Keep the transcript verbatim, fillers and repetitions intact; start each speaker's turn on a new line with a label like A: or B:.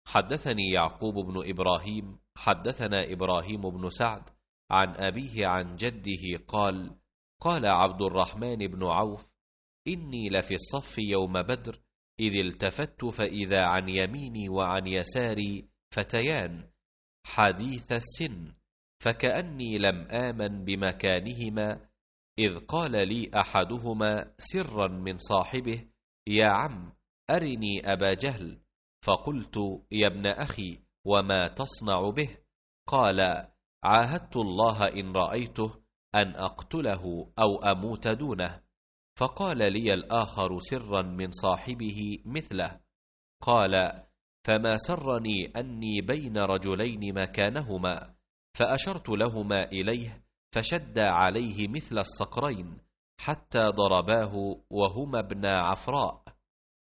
A: حدثني يعقوب بن إبراهيم حدثنا إبراهيم بن سعد عن أبيه عن جده قال: قال عبد الرحمن بن عوف: إني لفي الصف يوم بدر، إذ التفت فإذا عن يميني وعن يساري فتيان حديث السن، فكأني لم آمن بمكانهما، إذ قال لي أحدهما سرا من صاحبه: يا عم أرني أبا جهل. فقلت: يا ابن أخي، وما تصنع به؟ قال: عاهدت الله إن رأيته أن أقتله أو أموت دونه. فقال لي الآخر سرا من صاحبه مثله. قال: فما سرني أني بين رجلين مكانهما، فأشرت لهما إليه فشد عليه مثل الصقرين حتى ضرباه وهما ابنا عفراء.